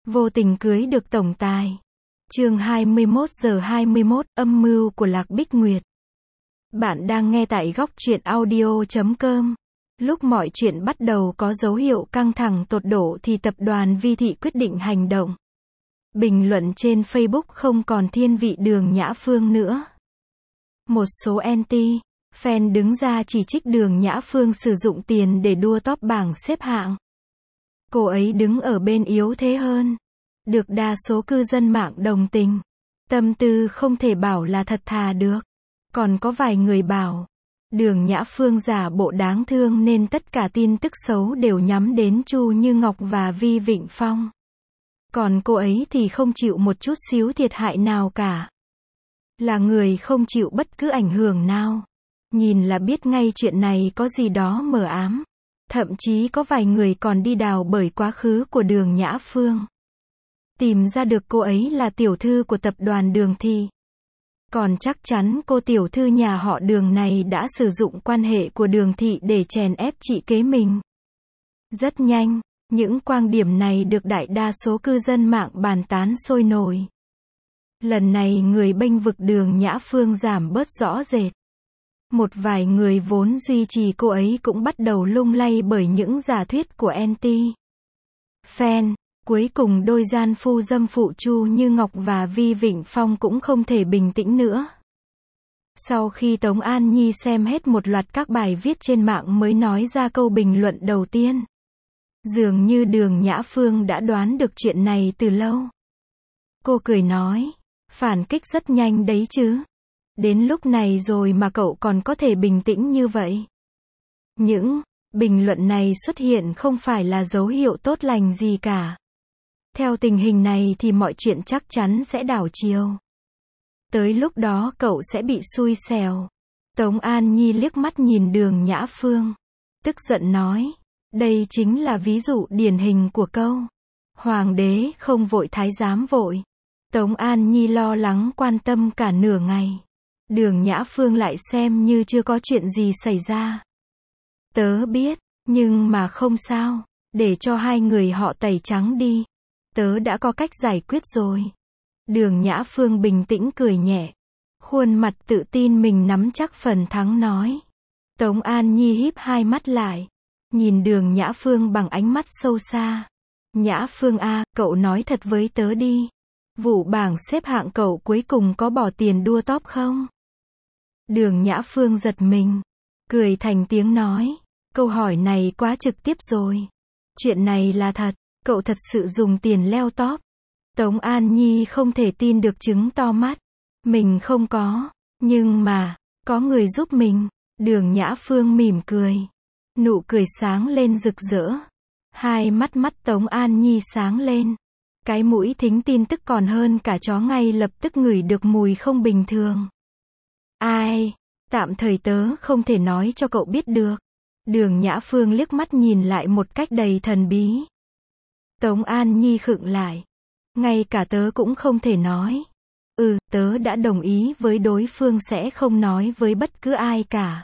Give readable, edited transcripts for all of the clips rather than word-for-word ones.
Vô tình cưới được tổng tài. Chương 21:21, âm mưu của Lạc Bích Nguyệt. Bạn đang nghe tại góc truyện audio.com. Lúc mọi chuyện bắt đầu có dấu hiệu căng thẳng tột độ thì tập đoàn Vi Thị quyết định hành động. Bình luận trên Facebook không còn thiên vị Đường Nhã Phương nữa. Một số anti fan đứng ra chỉ trích Đường Nhã Phương sử dụng tiền để đua top bảng xếp hạng. Cô ấy đứng ở bên yếu thế hơn. Được đa số cư dân mạng đồng tình. Tâm tư không thể bảo là thật thà được. Còn có vài người bảo, Đường Nhã Phương giả bộ đáng thương nên tất cả tin tức xấu đều nhắm đến Chu Như Ngọc và Vi Vịnh Phong. Còn cô ấy thì không chịu một chút xíu thiệt hại nào cả. Là người không chịu bất cứ ảnh hưởng nào. Nhìn là biết ngay chuyện này có gì đó mờ ám. Thậm chí có vài người còn đi đào bởi quá khứ của Đường Nhã Phương. Tìm ra được cô ấy là tiểu thư của tập đoàn Đường Thị. Còn chắc chắn cô tiểu thư nhà họ Đường này đã sử dụng quan hệ của Đường Thị để chèn ép chị kế mình. Rất nhanh, những quan điểm này được đại đa số cư dân mạng bàn tán sôi nổi. Lần này người bênh vực Đường Nhã Phương giảm bớt rõ rệt. Một vài người vốn duy trì cô ấy cũng bắt đầu lung lay bởi những giả thuyết của anti fan. Cuối cùng đôi gian phu dâm phụ Chu Như Ngọc và Vi Vịnh Phong cũng không thể bình tĩnh nữa. Sau khi Tống An Nhi xem hết một loạt các bài viết trên mạng mới nói ra câu bình luận đầu tiên. Dường như Đường Nhã Phương đã đoán được chuyện này từ lâu. Cô cười nói, phản kích rất nhanh đấy chứ. Đến lúc này rồi mà cậu còn có thể bình tĩnh như vậy. Những bình luận này xuất hiện không phải là dấu hiệu tốt lành gì cả. Theo tình hình này thì mọi chuyện chắc chắn sẽ đảo chiều. Tới lúc đó cậu sẽ bị xui xẻo. Tống An Nhi liếc mắt nhìn Đường Nhã Phương. Tức giận nói. Đây chính là ví dụ điển hình của câu. Hoàng đế không vội thái giám vội. Tống An Nhi lo lắng quan tâm cả nửa ngày. Đường Nhã Phương lại xem như chưa có chuyện gì xảy ra. Tớ biết, nhưng mà không sao. Để cho hai người họ tẩy trắng đi. Tớ đã có cách giải quyết rồi. Đường Nhã Phương bình tĩnh cười nhẹ. Khuôn mặt tự tin mình nắm chắc phần thắng nói. Tống An Nhi híp hai mắt lại. Nhìn Đường Nhã Phương bằng ánh mắt sâu xa. Nhã Phương à, cậu nói thật với tớ đi. Vụ bảng xếp hạng cậu cuối cùng có bỏ tiền đua top không? Đường Nhã Phương giật mình. Cười thành tiếng nói. Câu hỏi này quá trực tiếp rồi. Chuyện này là thật. Cậu thật sự dùng tiền leo top. Tống An Nhi không thể tin được trứng to mắt. Mình không có. Nhưng mà, có người giúp mình. Đường Nhã Phương mỉm cười. Nụ cười sáng lên rực rỡ. Hai mắt Tống An Nhi sáng lên. Cái mũi thính tin tức còn hơn cả chó ngay lập tức ngửi được mùi không bình thường. Ai? Tạm thời tớ không thể nói cho cậu biết được. Đường Nhã Phương liếc mắt nhìn lại một cách đầy thần bí. Tống An Nhi khựng lại. Ngay cả tớ cũng không thể nói. Tớ đã đồng ý với đối phương sẽ không nói với bất cứ ai cả.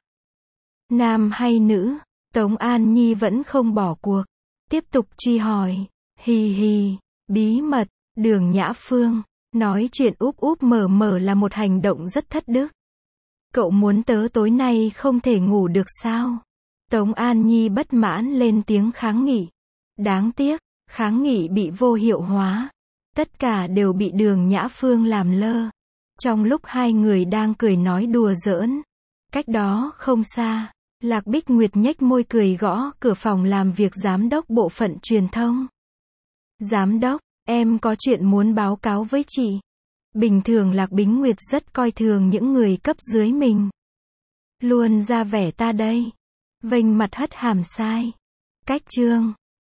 Nam hay nữ? Tống An Nhi vẫn không bỏ cuộc. Tiếp tục truy hỏi. Hì hì, bí mật, Đường Nhã Phương. Nói chuyện úp úp mở mở là một hành động rất thất đức. Cậu muốn tớ tối nay không thể ngủ được sao? Tống An Nhi bất mãn lên tiếng kháng nghị. Đáng tiếc. Kháng nghị bị vô hiệu hóa. Tất cả đều bị Đường Nhã Phương làm lơ. Trong lúc hai người đang cười nói đùa giỡn. Cách đó không xa, Lạc Bích Nguyệt nhếch môi cười gõ cửa phòng làm việc giám đốc bộ phận truyền thông. Giám đốc, em có chuyện muốn báo cáo với chị. Bình thường Lạc Bích Nguyệt rất coi thường những người cấp dưới mình. Luôn ra vẻ ta đây. Vênh mặt hất hàm sai. Cách chương